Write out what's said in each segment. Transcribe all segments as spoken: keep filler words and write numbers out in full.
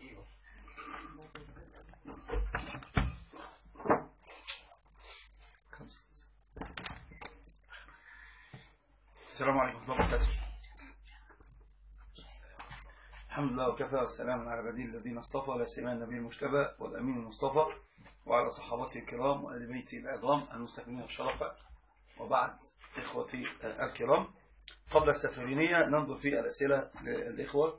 السلام عليكم ورحمة الله وبركاته. الحمد لله وكفى والسلام على عباده الذين اصطفى، لا سيما النبي المجتبى والأمين المصطفى وعلى صحابته الكرام وآل بيته العظام المستكملين الشرف، وبعد إخوتي الكرام، قبل السفرينية ننظر في الأسئلة للإخوة.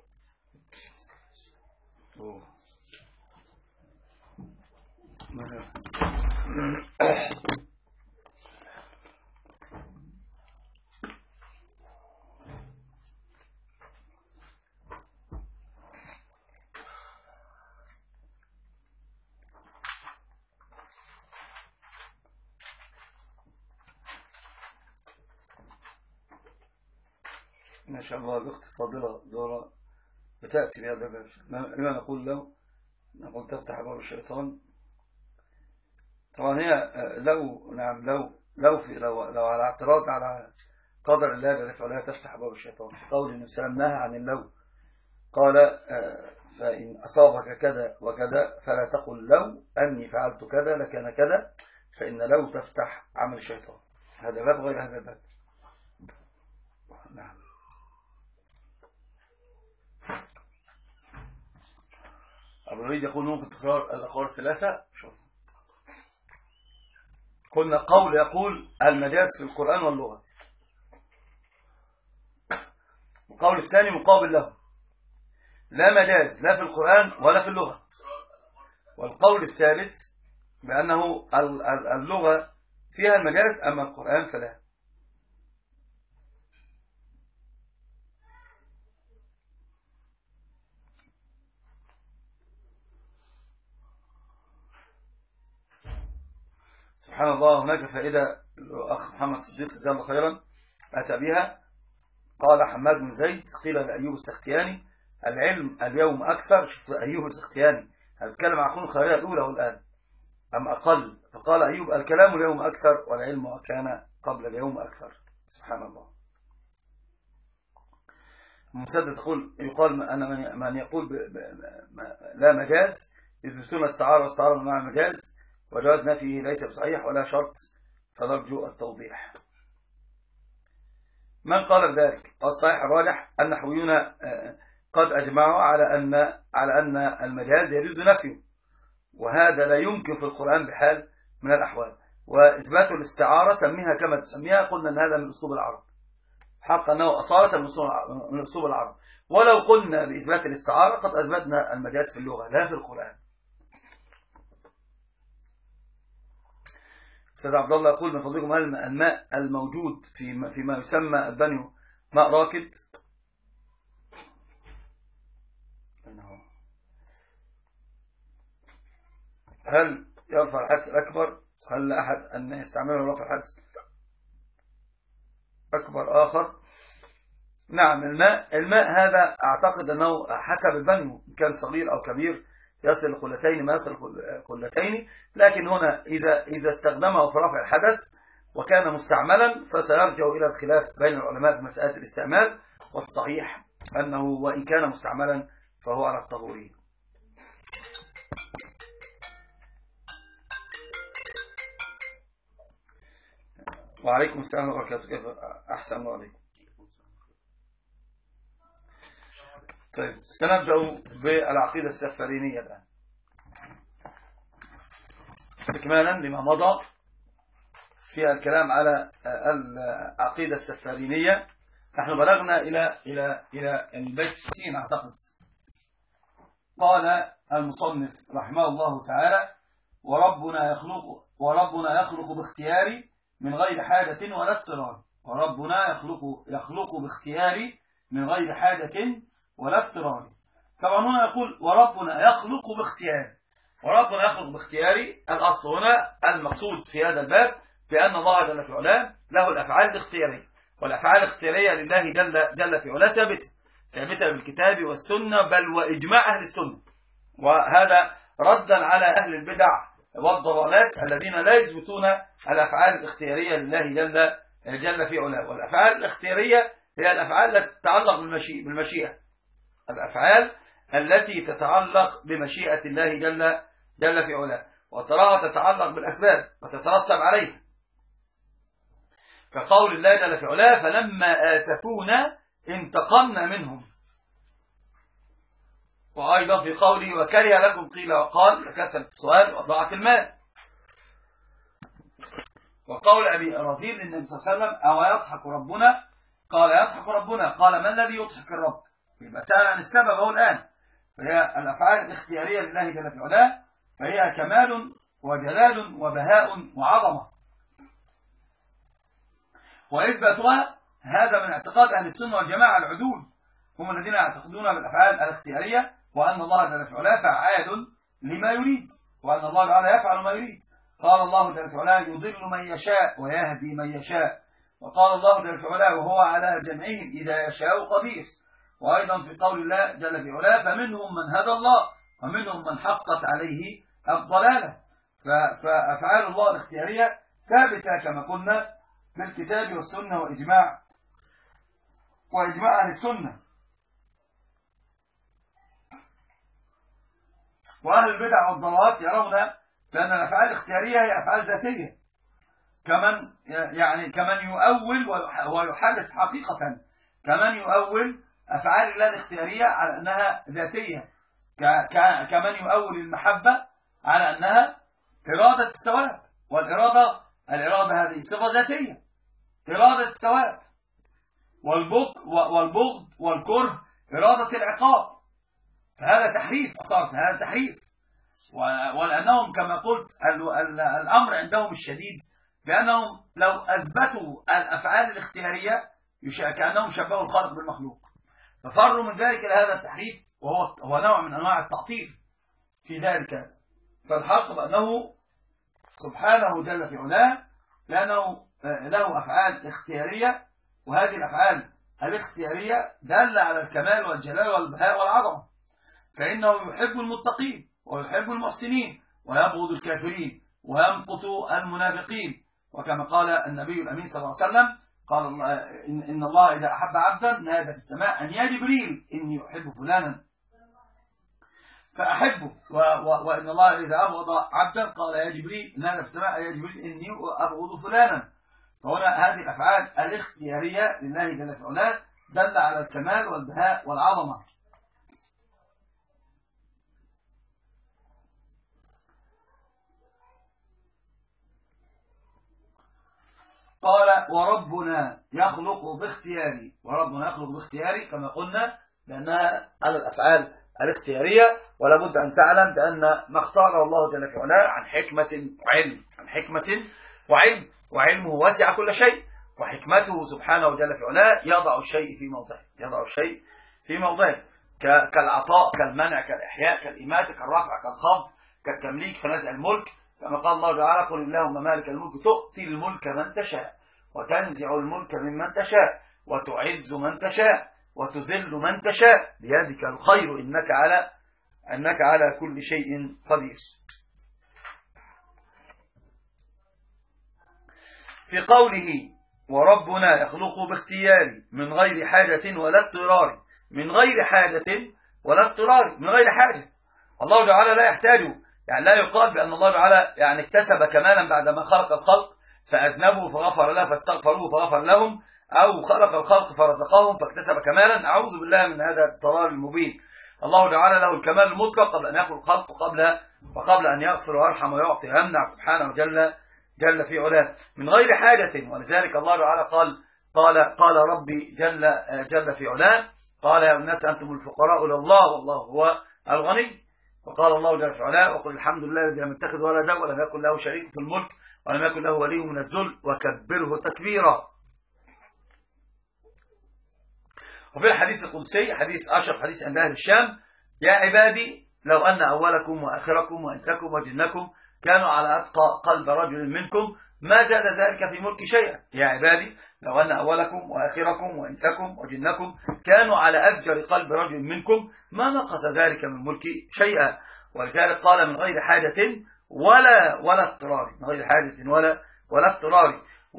ما شاء الله الأخت فاضلة زورة بتأتي بهذا الباب. لما نقول له نقول تفتح باب الشيطان. طبعا هي لو نعم لو لو في لو لو على اعتراض على قدر الله جل وعلا تفتح باب الشيطان في قول النبي صلى الله عليه وسلم نهى عن اللو، قال فإن أصابك كذا وكذا فلا تقل لو أني فعلت كذا لكان كذا، فإن لو تفتح عمل الشيطان. هذا باب غير هذا الباب. نعم. أبو الوليد يقول ممكن تكرار الأقوال الثلاثة. شوف، قلنا قول يقول المجاز في القرآن واللغة، القول الثاني مقابل له لا مجاز لا في القرآن ولا في اللغة، والقول الثالث بأنه اللغة فيها المجاز أما القرآن فلا. سبحان الله، هناك فائدة الأخ محمد صديق جزاه الله خيرا أتى بها. قال حماد بن زيد قيل لأيوب السختياني العلم اليوم أكثر. شوف أيوب السختياني هنتكلم عن قرون الخيرية الأولى والآن أم أقل، فقال أيوب الكلام اليوم أكثر والعلم كان قبل اليوم أكثر. سبحان الله. مسدد تقول يقال أن من يقول لا مجاز يثبتون استعارة واستعارة مع المجاز وجواز نفيه ليس بصحيح ولا شرط، فنرجو التوضيح. من قال بذلك؟ الصحيح الراجح النحويون قد أجمعوا على أن على أن المجاز يجوز نفيه، وهذا لا يمكن في القرآن بحال من الأحوال. وإثبات الاستعارة سميها كما تسميها، قلنا أن هذا من أسلوب العرب، حق أنه أصالة من أسلوب العرب. ولو قلنا بإثبات الاستعارة قد أثبتنا المجاز في اللغة لا في القرآن. أستاذ عبد الله يقول من فضلكم هل الماء الموجود في فيما يسمى البانيو ماء راكد؟ هل يرفع الحدث الأكبر؟ هل أحد أن يستعمله لرفع الحدث أكبر آخر؟ نعم، الماء الماء هذا أعتقد أنه حسب البانيو كان صغير أو كبير يصل قلتين ما يصل قلتين، لكن هنا إذا إذا استخدمه في رفع الحدث وكان مستعملا فسيرجع إلى الخلاف بين العلماء في مسألة الاستعمال، والصحيح أنه وإن كان مستعملا فهو على الطهورية. وعليكم السلام ورحمة الله وبركاته. كيف أحسن الله عليكم. طيب سنبدأ بالعقيدة السفارينية الآن استكمالا لما مضى في الكلام على العقيدة السفارينية. نحن بلغنا إلى إلى إلى البيت ستين أعتقد. قال المصنف رحمه الله تعالى: وربنا يخلق وربنا يخلق باختياري من غير حاجة ولا اضطرار. وربنا يخلق يخلق باختياري من غير حاجة ولا اضطرار. طبعا هنا يقول وربنا يخلق باختياري، وربنا يخلق باختياري. الأصل هنا المقصود في هذا الباب بأن الله جل في علاه له الأفعال الاختيارية، والأفعال الاختيارية لله جل, جل في علاه ثابتة ثابتة بالكتاب والسنة بل وإجماع أهل السنة، وهذا ردا على أهل البدع والضلالات الذين لا يثبتون الأفعال الاختيارية لله جل, جل في علاه. والأفعال الاختيارية هي الأفعال التي تتعلق بالمشيئة. الأفعال التي تتعلق بمشيئة الله جل, جل في علاه، وتراها تتعلق بالأسباب وتترتب عليها، كقول الله جل في علاه فلما آسفونا انتقمنا منهم. وأيضا في قوله وكره لكم قيل وقال لكثرة السؤال وضاعة المال. وقول أبي رزيل النبي صلى الله عليه وسلم أو يضحك ربنا؟ قال يضحك ربنا. قال ما الذي يضحك الرب؟ يبقى سأل عن السبب أهو الآن. فهي الأفعال الاختيارية لله جل في علاه فهي كمال وجلال وبهاء وعظمة، وإثباتها هذا من اعتقاد أهل السنة والجماعة العدول، هم الذين يعتقدون بالأفعال الاختيارية وأن الله جل في علاه فعال لما يريد، وأن الله تعالى يفعل ما يريد. قال الله جل في علاه يضل من يشاء ويهدي من يشاء، وقال الله جل في علاه وهو على جمعهم إذا يشاء قدير. وأيضا في قول الله جل في علاه فمنهم من هدى الله ومنهم من حقت عليه الضلالة. فأفعال الله الاختيارية ثابتة كما قلنا بالكتاب والسنة وإجماع وإجماع أهل السنة. وأهل البدع والضلالات يرون بأن الأفعال الاختيارية هي أفعال ذاتية، كمن يعني كمن يؤول ويحرف حقيقة، كمن يؤول أفعال الله الاختيارية على أنها ذاتية، كمن يؤول المحبة على أنها إرادة الثواب، والإرادة الإرادة هذه صفة ذاتية، إرادة الثواب، والبغض والكره إرادة العقاب. فهذا تحريف أصلا، هذا تحريف. ولأنهم كما قلت الأمر عندهم الشديد بأنهم لو أثبتوا الأفعال الاختيارية كأنهم شبهوا الخالق بالمخلوق، ففروا من ذلك إلى هذا التحريف، وهو هو نوع من أنواع التعطيل في ذلك. فالحق بأنه سبحانه جل في علاه لأنه له أفعال اختيارية، وهذه الأفعال الاختيارية دالة على الكمال والجلال والبهاء والعظمة، فإنه يحب المتقين ويحب المحسنين ويبغض الكافرين ويمقت المنافقين. وكما قال النبي الأمين صلى الله عليه وسلم قال الله إن الله إذا أحب عبدا نادى في السماء أن يا جبريل إني أحب فلانا فأحبه، وإن الله إذا أبغض عبدا قال يا جبريل نادى في السماء يا جبريل إني أبغض فلانا. فهنا هذه الأفعال الاختيارية لله جل في علاه دل على الكمال والبهاء والعظمة. قال وربنا يخلق باختياري، وربنا يخلق باختياري كما قلنا لأنها على الأفعال الاختيارية. ولا بد أن تعلم بأن ما اختاره الله جل في علاه عن حكمة وعلم، عن حكمة وعلم، وعلمه واسع كل شيء، وحكمته سبحانه جل في علاه يضع الشيء في موضعه، يضع الشيء في موضعه كالعطاء كالمنع كالإحياء كالإماتة كالرفع كالخفض كالتمليك كنزع الملك، كما قال الله تعالى قل اللهم مالك الملك تؤتي الملك من تشاء وتنزع الملك ممن تشاء وتعز من تشاء وتذل من تشاء بيدك الخير إنك على إنك على كل شيء قدير. في قوله وربنا يخلق باختياري من غير حاجة ولا اضطرار، من غير حاجة ولا اضطرار، من غير حاجة. الله تعالى لا يحتاج، يعني لا يقال بأن الله تعالى يعني اكتسب كمالا بعدما خلق الخلق فأذنبوا فغفر له فاستغفروه فغفر لهم، أو خلق الخلق فرزقهم فاكتسب كمالا. أعوذ بالله من هذا الضلال المبين. الله تعالى له الكمال المطلق قبل أن يخلق الخلق قبل وقبل أن يغفر ويرحم ويعطي ويمنع سبحانه جل جل في علاه من غير حاجة. ولذلك الله تعالى قال قال قال ربي جل جل في علاه قال يا الناس أنتم الفقراء إلى الله والله هو الغني. وقال الله جل في علاه وقل الحمد لله الذي لم يتخذ ولدا ولم يكن له شريك في الملك ولم يكن له ولي من الذل وكبره تكبيرا. وفي الحديث القدسي حديث أشرف حديث عند أهل الشام يا عبادي لو أن أولكم وآخركم وإنسكم وجنكم كانوا على أتقى قلب رجل منكم ما زاد ذلك في ملك شيئا. يا عبادي لو أن أولكم وآخركم وإنسكم وجنكم كانوا على أفجر قلب رجل منكم ما نقص ذلك من ملك شيئا. ولذلك قال من غير حاجة ولا ولا اضطرار، من غير حاجة ولا ولا اضطرار.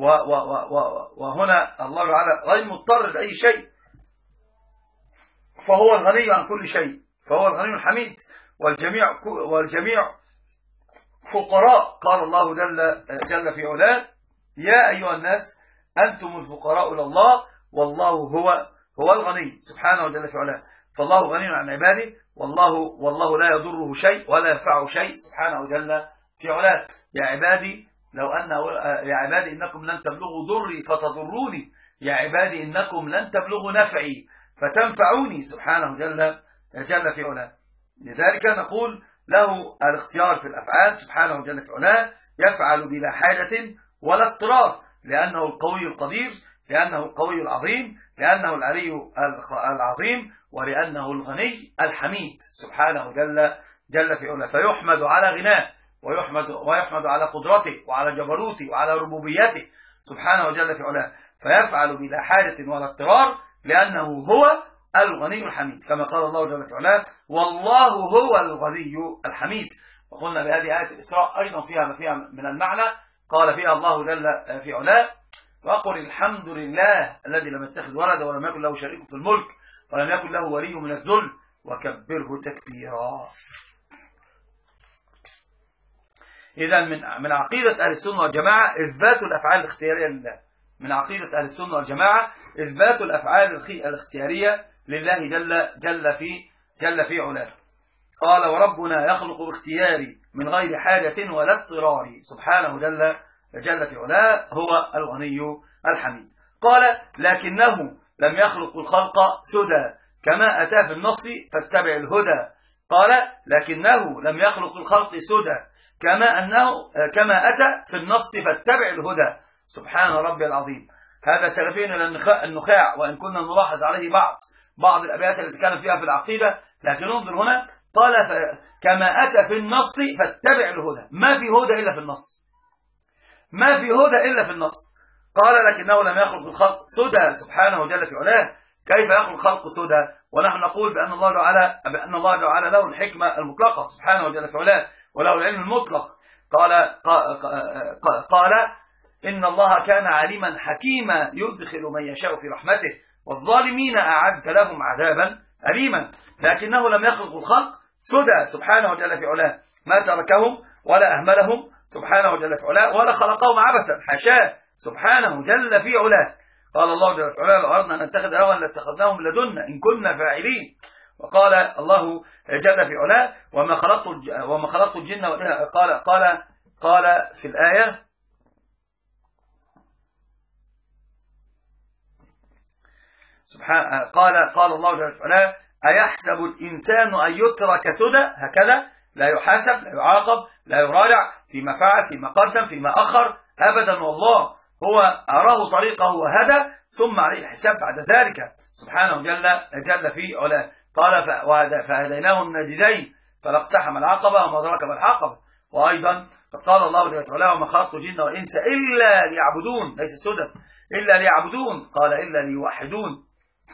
وهنا الله تعالى غير مضطر لأي شيء، فهو الغني عن كل شيء، فهو الغني الحميد. والجميع والجميع فقراء. قال الله جل جل في علاه: يا أيها الناس أنتم الفقراء إلى الله والله هو هو الغني سبحانه وجل في علاه. فالله غني عن عباده، والله والله لا يضره شيء ولا ينفعه شيء سبحانه وجل في علاه. يا عبادي لو أن يا عبادي إنكم لن تبلغوا ضري فتضروني، يا عبادي إنكم لن تبلغوا نفعي فتنفعوني سبحانه جل جل في علاه. لذلك نقول له الاختيار في الأفعال سبحانه وجل في علاه، يفعل بلا حاجة ولا اضطرار، لأنه القوي القدير، لأنه القوي العظيم، لأنه العلي العظيم، ولأنه الغني الحميد سبحانه جل جل في علاه. فيحمد على غناه، ويحمد ويحمد على قدرته وعلى جبروته وعلى ربوبيته سبحانه وجل في علاه. فيفعل بلا حاجة ولا اضطرار، لأنه هو الغني الحميد، كما قال الله جل في علاه: والله هو الغني الحميد. وقلنا بهذه آية الإسراء أيضا فيها ما فيها من المعنى. قال فيها الله جل في علاه: وقل الحمد لله الذي لم يتخذ ولدا ولم يكن له شريك في الملك ولم يكن له ولي من الذل وكبره تكبيرا. إذا من من عقيدة أهل السنة والجماعة إثبات الأفعال الاختيارية لله. من عقيدة أهل السنة والجماعة إثبات الأفعال الاختيارية لله جل جل في جل في علاه. قال: وربنا يخلق باختياري من غير حاجة ولا اضطرار سبحانه جل جل في علاه هو الغني الحميد. قال: لكنه لم يخلق الخلق سدى كما أتى في النص فاتبع الهدى. قال: لكنه لم يخلق الخلق سدى كما أنه كما أتى في النص فاتبع الهدى سبحان ربي العظيم. هذا سلفين إلى النخاع، وإن كنا نلاحظ عليه بعض بعض الأبيات التي كان فيها في العقيدة، لكن انظر هنا قال: كما أتى في النص فاتبع الهدى. ما في هدى إلا في النص، ما في هدى إلا في النص. قال: لكنه لم يخلق الخلق سدى سبحانه جل في علاه. كيف يخلق الخلق سدى ونحن نقول بأن الله جعل بأن الله جعل له الحكمة المطلقة سبحانه جل في علاه وله العلم المطلق. قال قال إن الله كان عليما حكيما يدخل من يشاء في رحمته والظالمين أعد لهم عذابا أليما. لكنه لم يخلق الخلق سدى سبحانه جل في علاه، ما تركهم ولا أهملهم سبحانه جل في علاه ولا خلقهم عبثا، حاشاه سبحانه جل في علاه. قال الله جل في علاه: لو أردنا أن نتخذ هوى لاتخذناه من لدنا إن كنا فاعلين. وقال الله جل في علاه: وما خلقت وما خلقت الجن والإنس. قال قال قال في الآية: سبحان قال قال الله جل وعلا: أيحسب الإنسان أن يترك سدى؟ هكذا لا يحاسب، لا يعاقب، لا يراجع فيما فعل، فيما قدم، فيما أخر أبدا. والله هو أراه طريقه وهدى، ثم عليه الحساب بعد ذلك سبحانه جل جل في علاه. قال: فهديناه النجدين فلا اقتحم العقبة وما أدراك ما العقبة. وأيضا قال الله جل وعلا: وما خلقت الجن والإنس إلا ليعبدون، ليس سدى، إلا ليعبدون. قال: إلا ليوحدون.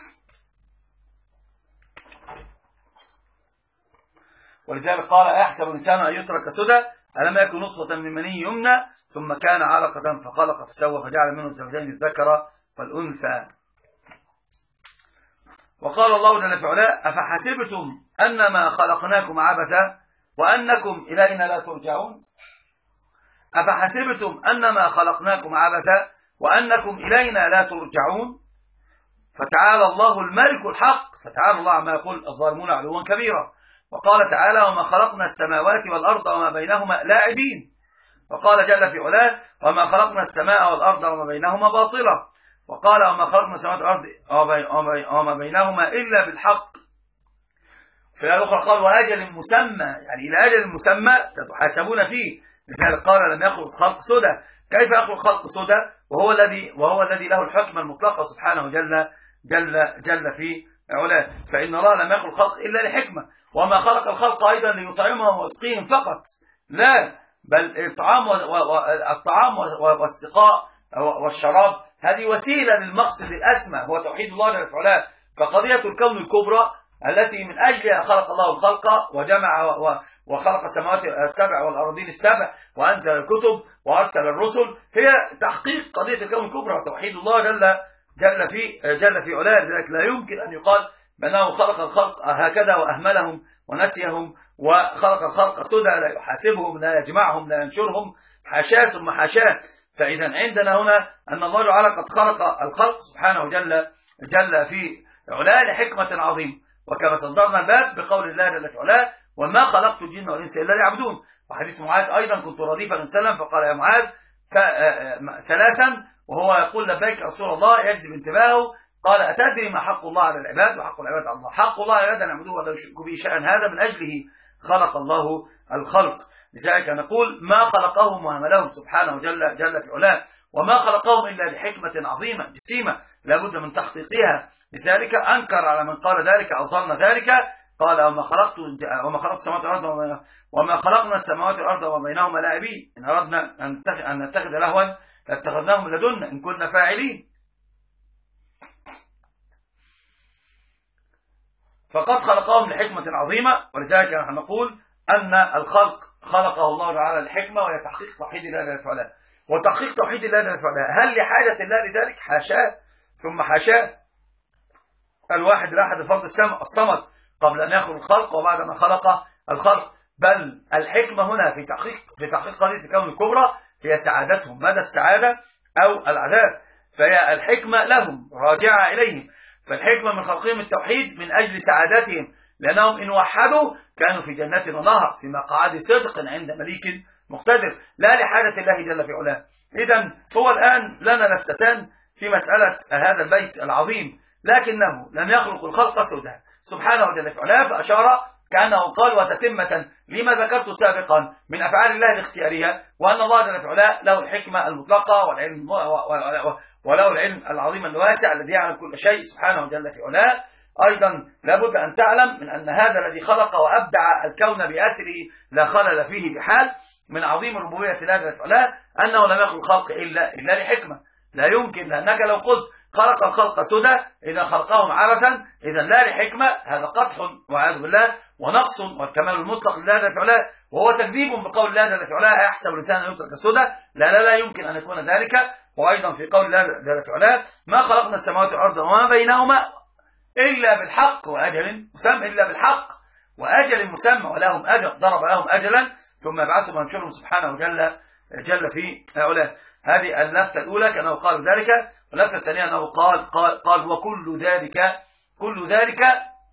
ولذلك قال: أيحسب الإنسان أن يترك سدى ألم يكن نطفة من مني يمنى ثم كان علقة فخلق فسوى فجعل منه الزوجين الذكر والأنثى. وقال الله جل وعلا: أفحسبتم أنما خلقناكم عبثا وأنكم إلينا لا ترجعون. أفحسبتم أنما خلقناكم عبثا وأنكم إلينا لا ترجعون. فتعالى الله الملك الحق، فتعالى الله عما يقول الظالمون علوا كبيرا. وقال تعالى: وما خلقنا السماوات والأرض وما بينهما لاعبين. وقال جل في علاه: وما خلقنا السماء والأرض وما بينهما باطلا. وقال: وما خلقنا السماوات والأرض وما بينهما إلا بالحق. في الآية الأخرى قال: وأجل مسمى، يعني إلى أجل مسمى ستحاسبون فيه. لذلك قال: لم يخلق الخلق سدى. كيف يخلق الخلق سدى وهو الذي وهو الذي له الحكمة المطلقة سبحانه جل جل جل في علاه؟ فإن الله لم يخلق الخلق إلا لحكمة، وما خلق الخلق أيضا ليطعمهم ويسقيهم فقط، لا، بل الطعام والطعام والسقاء والشراب هذه وسيلة للمقصد الأسمى هو توحيد الله جل وعلا. فقضية الكون الكبرى التي من أجلها خلق الله الخلق وجمع وخلق السماوات السبع والأراضين السبع وأنزل الكتب وأرسل الرسل هي تحقيق قضية الكون الكبرى وتوحيد الله جل جل في جل في علاه. لذلك لا يمكن أن يقال بأنه خلق الخلق هكذا وأهملهم ونسيهم، وخلق الخلق سدى لا يحاسبهم لا يجمعهم لا ينشرهم، حاشاه ثم حاشاه. فإذا عندنا هنا أن الله تعالى قد خلق الخلق سبحانه جل جل في علاه لحكمة عظيمة، وكما صدرنا الباب بقول الله جل في علاه وما خلقت الجن والإنس إلا ليعبدون. وحديث معاذ أيضا كنت رديف النبي صلى الله عليه وسلم فقال يا معاذ ثلاثا وهو يقول لبيك رسول الله يجذب انتباهه، قال أتدري ما حق الله على العباد وحق العباد على الله؟ حق الله على العباد أن يعبدوه ولا يشركوا به شيئا، هذا من أجله خلق الله الخلق. لذلك نقول ما خلقهم وعملهم سبحانه جل جل في علاه، وما خلقهم إلا بحكمة عظيمة جسيمة لابد من تحقيقها. لذلك أنكر على من قال ذلك أو ظن ذلك، قال وما خلقت وما خلقت السماوات والأرض وما خلقنا السماوات والأرض وما بينهما لاعبين، إن أردنا أن نتخذ لهوا لاتخذناه من لدنا إن كنا فاعلين. فقد خلقهم لحكمة عظيمة، ولذلك نحن نقول أن الخلق خلقه الله تعالى لحكمة وهي تحقيق توحيد الله جل وعلا. وتحقيق توحيد الله جل وعلا هل لحاجة الله لذلك؟ حاشاه ثم حاشاه. الواحد الأحد الفرد الصمد قبل أن يخلق الخلق وبعد ما خلق الخلق، بل الحكمة هنا في تحقيق في تحقيق قضية الكون الكبرى هي سعادتهم مدى السعادة أو العذاب، فهي الحكمة لهم راجعة إليهم. فالحكمة من خلقهم التوحيد من أجل سعادتهم، لأنهم إن وحدوا كانوا في جنة ونهر في مقعد صدق عند مليك مقتدر، لا لحاجة الله جل في علاه. إذن هو الآن لنا لفتتان في مسألة هذا البيت العظيم، لكنه لم يخلق الخلق سدى سبحانه جل في علاه، فأشار كأنه قال وتتمة لما ذكرت سابقا من أفعال الله باختيارها، وأن الله جل في علاه له الحكمة المطلقة والعلم وله العلم العظيم الواسع الذي يعلم كل شيء سبحانه جل في علاه. أيضا لابد أن تعلم من أن هذا الذي خلق وأبدع الكون بأسره لا خلل فيه بحال من عظيم ربوبية الله جل في علاه أنه لم يخلق الخلق إلا إلا لحكمة. لا يمكن، لأنك لو قلت خلق الخلق سدى إذا خلقهم عبثا إذا لا لحكمة، هذا قدح والعياذ بالله ونقص والكمال المطلق لله جل في علاه، وهو تكذيب بقول الله جل في علاه أيحسب الإنسان أن يترك سدى. لا لا لا يمكن أن يكون ذلك. وأيضا في قول الله جل في علاه ما خلقنا السماوات والأرض وما بينهما إلا بالحق وأجل مسمى، إلا بالحق وأجل مسمى ولهم أجل ضرب لهم أجلا ثم يبعثهم وينشرهم سبحانه جل جل في علاه. هذه اللفتة الأولى كأنه قال ذلك، واللفتة الثانية أنه قال قال قال وكل ذلك كل ذلك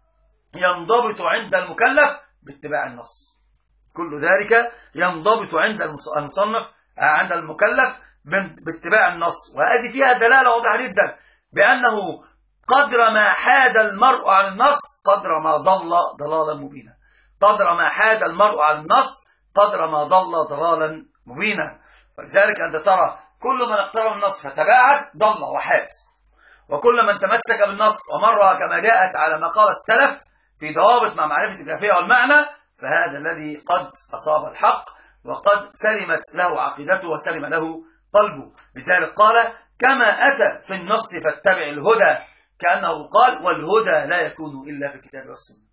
ينضبط عند المكلف باتباع النص. كل ذلك ينضبط عند المصنف عند المكلف باتباع النص، وهذه فيها دلالة واضحة جدا بأنه قدر ما حاد المرء عن النص قدر ما ضل ضلالا مبينا. قدر ما حاد المرء عن النص قدر ما ضل ضلالا مبينا. ولذلك أنت ترى كل من اقترب النص فتباعد ضل وحاد، وكل من تمسك بالنص ومر كما جاءت على ما قال السلف في ضوابط مع معرفة الكافية والمعنى فهذا الذي قد أصاب الحق وقد سلمت له عقيدته وسلم له قلبه. لذلك قال كما أتى في النص فاتبع الهدى، كأنه قال والهدى لا يكون إلا في الكتاب والسنة.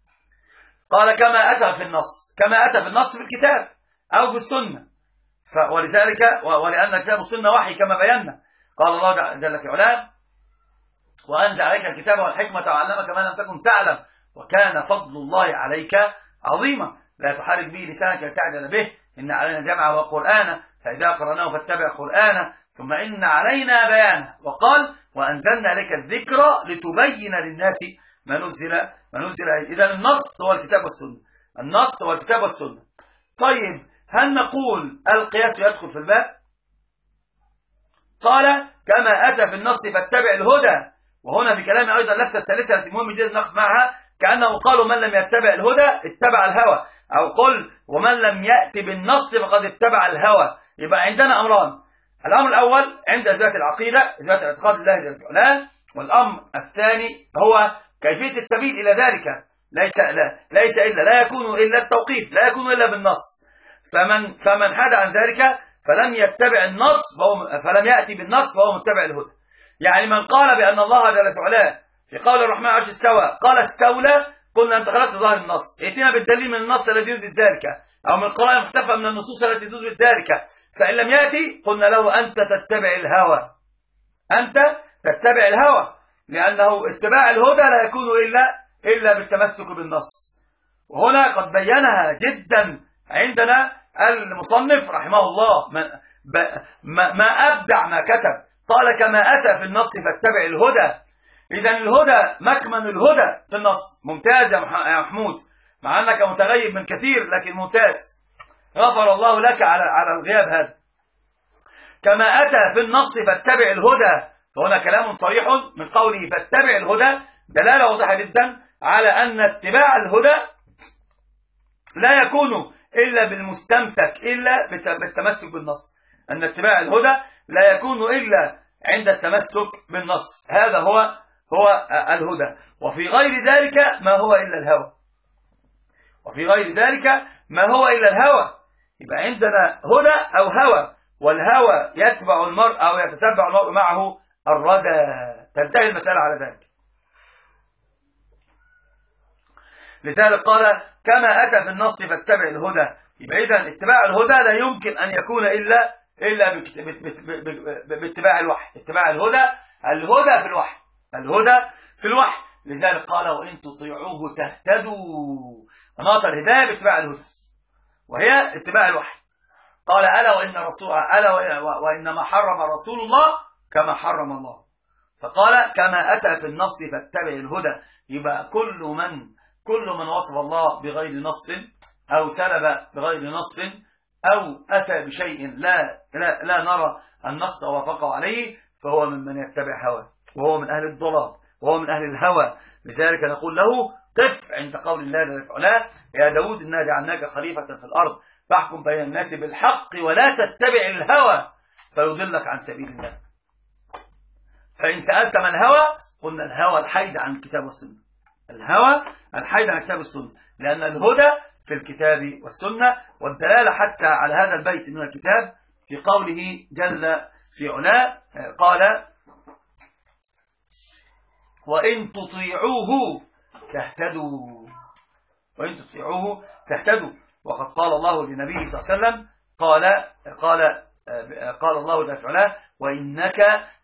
قال كما أتى في النص، كما أتى في النص في الكتاب أو في السنة، ولذلك ولأن الكتاب والسنة وحي كما بينا. قال الله جل في علاه وأنزل عليك الكتاب والحكمة وعلمك ما لم تكن تعلم وكان فضل الله عليك عظيما. لا تحرك به لسانك لتعجل به إن علينا جمعه وقرآنه فإذا قرأناه فاتبع قرآنه ثم إن علينا بيانه. وقال وأنزلنا لك الذكرى لتبين للناس ما نزل ما نزل. إذا النص هو الكتاب والسنة، النص هو الكتاب والسنة. طيب هل نقول القياس يدخل في الباب؟ قال كما أتى في النص فاتبع الهدى. وهنا في كلامي أيضا اللفتة الثالثة التي مهم جدا نقف معها، كأنه قالوا من لم يتبع الهدى اتبع الهوى، أو قل ومن لم يأتي بالنص فقد اتبع الهوى. يبقى عندنا أمران، الأمر الأول عند إثبات العقيدة إثبات اعتقاد الله جل وعلا، والأمر الثاني هو كيفية السبيل إلى ذلك. ليس لا ليس إلا لا يكون إلا التوقيف، لا يكون إلا بالنص. فمن فمن حاد عن ذلك فلم يتبع النص فهو فلم يأتي بالنص فهو متبع الهدى. يعني من قال بأن الله جل وعلا في قول الرحمن عرش استوى قال استولى، قلنا أنت خلقت ظاهر النص، ائتنا بالدليل من النص الذي يثبت ذلك أو من قراءة محتفى من النصوص التي تثبت ذلك. فإن لم يأتي قلنا له أنت تتبع الهوى، أنت تتبع الهوى. لأنه اتباع الهدى لا يكون إلا إلا بالتمسك بالنص. وهنا قد بينها جدا عندنا المصنف رحمه الله، ما, ما أبدع ما كتب. قال كما أتى في النص فاتبع الهدى. إذن الهدى مكمن الهدى في النص. ممتاز يا محمود، مع أنك متغيب من كثير لكن ممتاز، غفر الله لك على على الغياب هذا. كما أتى في النص فاتبع الهدى، فهنا كلام صريح من قوله فاتبع الهدى، دلالة واضحة جدا على أن اتباع الهدى لا يكون إلا بالمستمسك إلا بالتمسك بالنص. أن اتباع الهدى لا يكون إلا عند التمسك بالنص، هذا هو هو الهدى. وفي غير ذلك ما هو إلا الهوى، وفي غير ذلك ما هو إلا الهوى. يبقى عندنا هدى أو هوى، والهوى يتبع المرء أو يتتبع المرء معه الردى. تنتهي المسألة على ذلك. لذلك قال كما أتى في النص فاتبع الهدى. يبقى إذن اتباع الهدى لا يمكن أن يكون إلا إلا باتباع الوحي. اتباع الهدى، الهدى في الوحي، الهدى في الوحي. لذلك قال وإن تطيعوه تهتدوا. مناط الهداية باتباع الهدى، وهي اتباع الوحي. قال ألا وإن رسول ألا وإنما حرم رسول الله كما حرم الله. فقال كما أتى في النص فاتبع الهدى. يبقى كل من كل من وصف الله بغير نص أو سلب بغير نص أو أتى بشيء لا لا لا نرى النص وافقه عليه فهو ممن يتبع هواه، وهو من أهل الضلال، وهو من أهل الهوى. لذلك نقول له قف عند قول الله جل وعلا يا داود إنا جعلناك خليفة في الأرض فاحكم بين الناس بالحق ولا تتبع الهوى فيضلك عن سبيل الله. فإن سألت ما الهوى قلنا الهوى الحيد عن الكتاب والسنة. الهوى الحيد عن الكتاب والسنة، لأن الهدى في الكتاب والسنة. والدلالة حتى على هذا البيت من الكتاب في قوله جل في علاه قال وإن تطيعوه تهتدوا. وإن تطيعوه تهتدوا. وقد قال الله لنبيه صلى الله عليه وسلم قال قال قال الله جل في علاه وإنك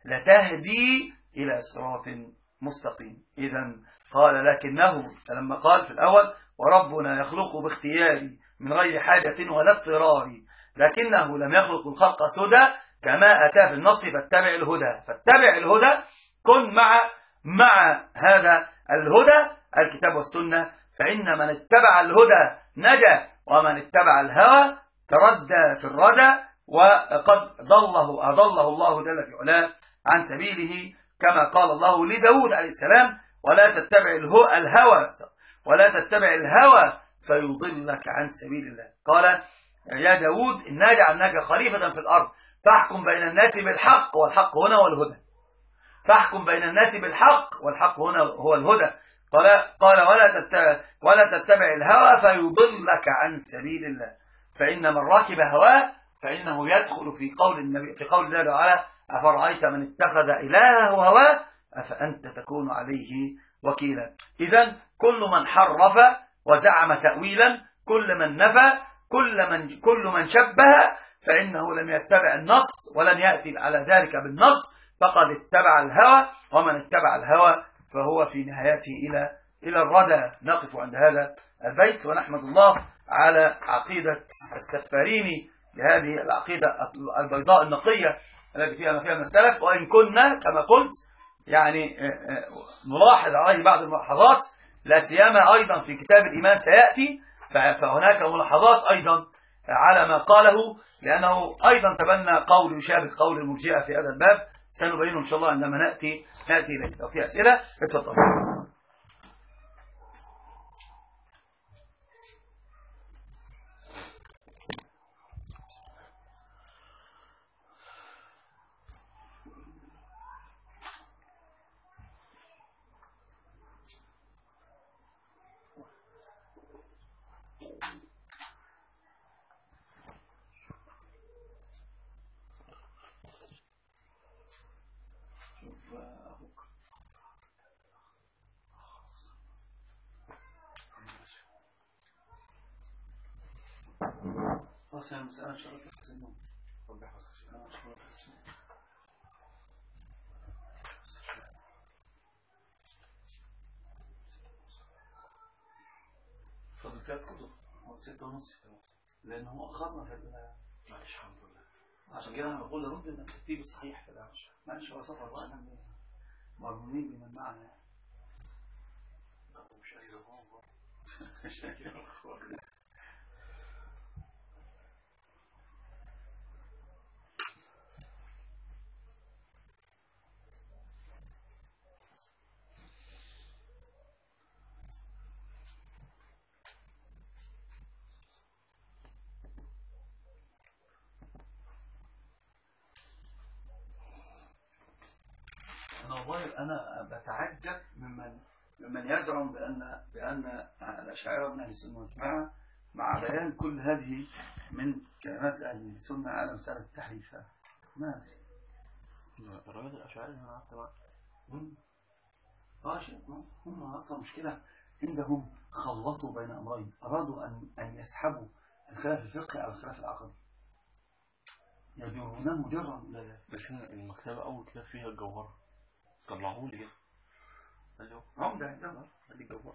لتهدي إلى صراط مستقيم. إذن قال لكنه لما قال في الأول وربنا يخلق باختياري من غير حاجة ولا اضطرار، لكنه لم يخلق الخلق سدى كما أتى في النص فاتبع الهدى. فاتبع الهدى، كن مع مع هذا الهدى الكتاب والسنة، فإن من اتبع الهدى نجا ومن اتبع الهوى تردى في الردى وقد ضله أضله الله جل في علاه عن سبيله، كما قال الله لداود عليه السلام ولا تتبع الهوى ولا تتبع الهوى فيضلك عن سبيل الله. قال يا داود إنا جعلناك خليفة في الأرض فاحكم بين الناس بالحق، والحق هنا هو الهدى. فاحكم بين الناس بالحق والحق هنا هو الهدى. قال قال ولا تتبع ولا تتبع الهوى فيضلك عن سبيل الله. فإن من راكب هواه فإنه يدخل في قول النبي في قول الله تعالى أفرأيت من اتخذ إلهه هواه أفأنت تكون عليه وكيلا. إذن كل من حرف وزعم تأويلا، كل من نفى، كل من كل من شبه، فإنه لم يتبع النص ولن يأتي على ذلك بالنص، فقد اتبع الهوى، ومن اتبع الهوى فهو في نهايته إلى إلى الردى. نقف عند هذا البيت ونحمد الله على عقيدة السفاريني لهذه العقيدة البيضاء النقية التي فيها ما فيها من السلف. وإن كنا كما قلت يعني نلاحظ عليه بعض الملاحظات، لا سيما أيضا في كتاب الإيمان سيأتي، فهناك ملاحظات أيضا على ما قاله، لأنه أيضا تبنى قول يشابه قول المرجئة في هذا الباب، سنبينه إن شاء الله عندما نأتي نأتي إليه. لو في أسئلة اتفضل. خلاص يا مساء ان شاء الله تحسنون. ربي يحفظك. كانت كتب ستة ونص لأن هو أخرنا في معلش الحمد لله. عشان كده أنا بقول لابد من الترتيب الصحيح في العمل. معلش هو سفر بقى أنا مرمونين بمن معنا. طب مش قادر هو مش قادر أخوك. والله أنا بتعجب ممن ممن يزعم بأن بأن الأشاعرة من أهل السنة والجماعة مع بيان كل هذه من كلمات أهل السنة على مسألة التحريف. ما الرجل الأشاعرة أنا عرفت بقى هم هم أصلا مشكلة عندهم، خلطوا بين أمرين، أرادوا أن أن يسحبوا الخلاف الفقهي على الخلاف العقدي، يجرونه جرا إلى ذلك. لكن المكتبة أول كتاب فيها الجوهرة طلعوه لي كده قال لي عمدة عندهم قال لي الجوهرة.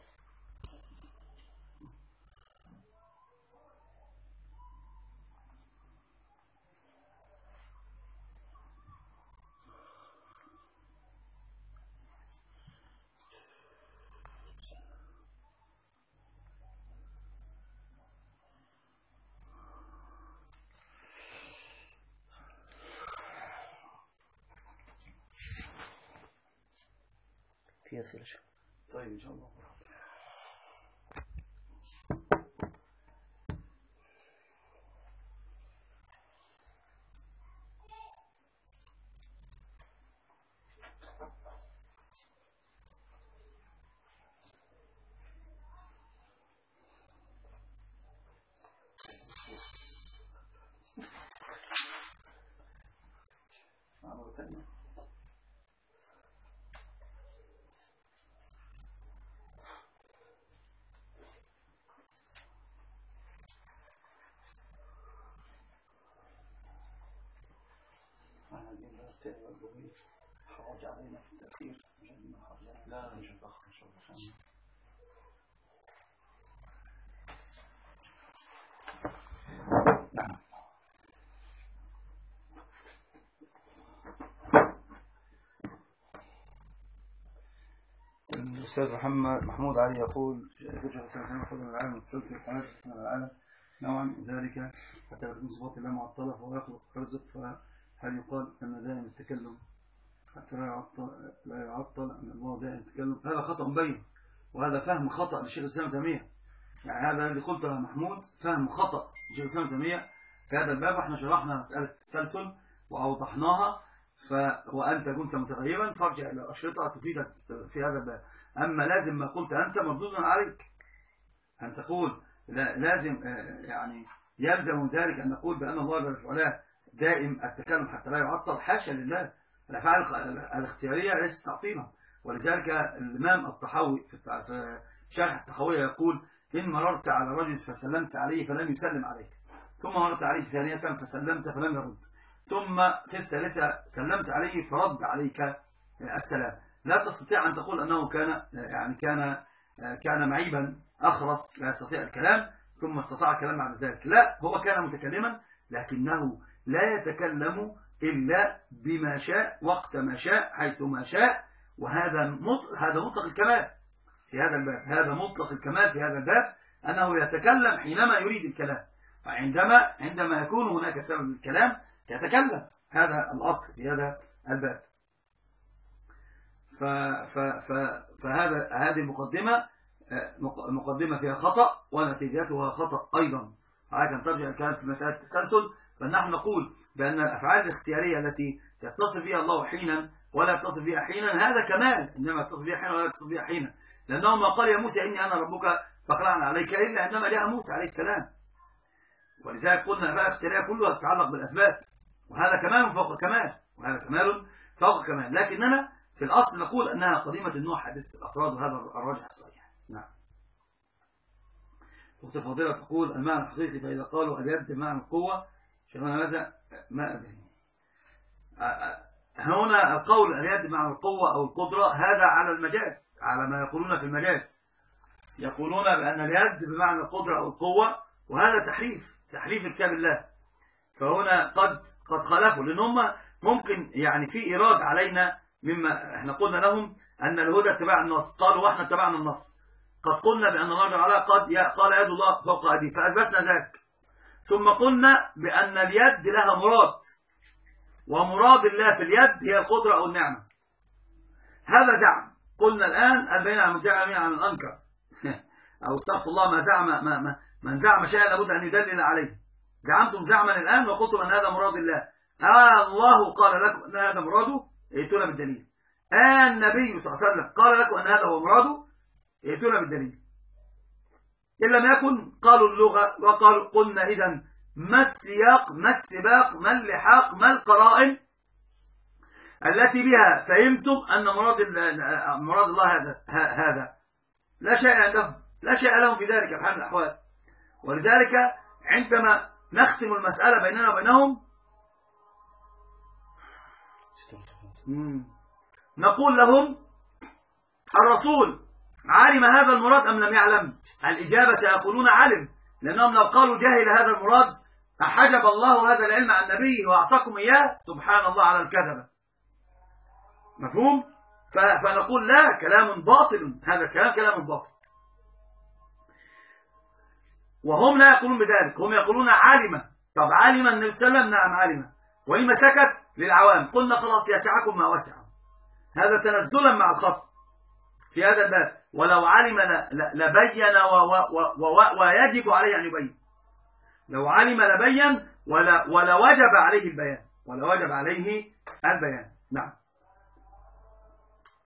في أسئلة شو؟ طيب إن شاء الله. حرج علينا في التأخير. لا مش هتأخر إن شاء الله. نعم. الأستاذ محمد محمود علي يقول وجهة فضل العالم وتسلسل الحياة من العالم نوعا ذلك حتى يكون صفات الله معطلة فهو يخلق رزق، فهل يقال أن دائم التكلم حتى لا يعطل لا يعطل أن الله دائم التكلم؟ هذا خطأ مبين، وهذا فهم خطأ للشيخ الإسلام تيمية. يعني هذا اللي قلته يا محمود فهم خطأ للشيخ الإسلام تيمية في هذا الباب. احنا شرحنا مسألة التسلسل وأوضحناها، ف... وأنت كنت متغيبا فارجع إلى أشرطة تفيدك في هذا الباب. أما لازم ما قلت أنت مردود عليك أن تقول لا لازم يعني يلزم ذلك أن نقول بأن الله جل وعلا دائم التكلم حتى لا يعطل. حاشا لله، الأفعال الاختيارية ليست تعطيلا. ولذلك الإمام الطحاوي في شرح الطحاوية يقول إن مررت على رجل فسلمت عليه فلم يسلم عليك، ثم مررت عليه ثانية فسلمت فلم يرد، ثم في الثالثة سلمت عليه فرد عليك السلام، لا تستطيع أن تقول أنه كان يعني كان كان معيبا أخرس لا يستطيع الكلام ثم استطاع الكلام بعد ذلك. لا، هو كان متكلما لكنه لا يتكلم إلا بما شاء وقت ما شاء حيث ما شاء، وهذا مطلق هذا مطلق الكمال في هذا الباب. هذا مطلق الكمال في هذا الباب أنه يتكلم حينما يريد الكلام، فعندما عندما يكون هناك سبب للكلام يتكلم. هذا الأصل في هذا الباب. ف ف ف فهذا هذه المقدمة مقدمة فيها خطأ ونتيجتها خطأ أيضا. عايزا ترجع الكلام في مسألة التسلسل، فنحن نقول بأن الأفعال الاختيارية التي يتصف بها الله حينا ولا يتصف بها حينا هذا كمال، إنما يتصف بها حينا ولا يتصف بها حينا، لأنه ما قال يا موسى إني أنا ربك فاقلعنا عليك إلا عندما جاء موسى عليه السلام. ولذلك قلنا الأفعال الاختيارية كلها تتعلق بالأسباب، وهذا كمال فوق كمال، وهذا كمال فوق كمال. لكننا في الأصل نقول أنها قديمة النوع حادثة الأفراد، وهذا الراجح الصحيح. نعم. أخت فاضلة تقول المعنى الحقيقي فإذا قالوا اليد معنى القوة شغلنا ماذا ما أدري. هنا القول اليد معنى القوة أو القدرة هذا على المجاز، على ما يقولون في المجاز. يقولون بأن اليد بمعنى القدرة أو القوة، وهذا تحريف تحريف كتاب الله. فهنا قد قد خالفوا، لأن هم ممكن يعني في إيراد علينا مما احنا قلنا لهم أن الهدى اتباع النص، قالوا واحنا اتبعنا النص. قد قلنا بأن الله تعالى قد قال يد الله فوق أيديه فأثبتنا ذلك، ثم قلنا بأن اليد لها مراد، ومراد الله في اليد هي القدرة أو النعمة. هذا زعم. قلنا الآن البين عن المدعي عن الأنكر أو استغفر الله، ما زعم ما ما من زعم شيئا لابد أن يدلل عليه. زعمتم زعما الآن وقلتم أن هذا مراد الله. آه الله قال لكم أن هذا مراده، ائتونا بالدليل. آه النبي صلى الله عليه وسلم قال لكم أن هذا هو مراده، ائتونا بالدليل. إن لم يكن قالوا اللغة وقالوا قلنا إذن ما السياق ما السباق ما اللحاق ما القرائن التي بها فهمتم أن مراد مراد الله هذا هذا لا شيء عندهم، لا شيء لهم في ذلك في حال الأحوال. ولذلك عندما نختم المسألة بيننا وبينهم نقول لهم الرسول علم هذا المراد أم لم يعلم؟ الإجابة يقولون علم، لأنهم لو قالوا جهل هذا المراد أحجب الله هذا العلم عن نبيه وأعطاكم إياه، سبحان الله على الكذبة. مفهوم؟ فنقول لا، كلام باطل، هذا الكلام كلام باطل. وهم لا يقولون بذلك، هم يقولون علم. طب علم النبي صلى الله عليه وسلم؟ نعم علم. ولما سكت للعوام؟ قلنا خلاص يسعكم ما وسع. هذا تنزلا مع الخط في هذا الباب. ولو علم لبين ويجب عليه أن يبين. لو علم لبين ولا ولا وجب عليه البيان، ولا وجب عليه البيان. نعم.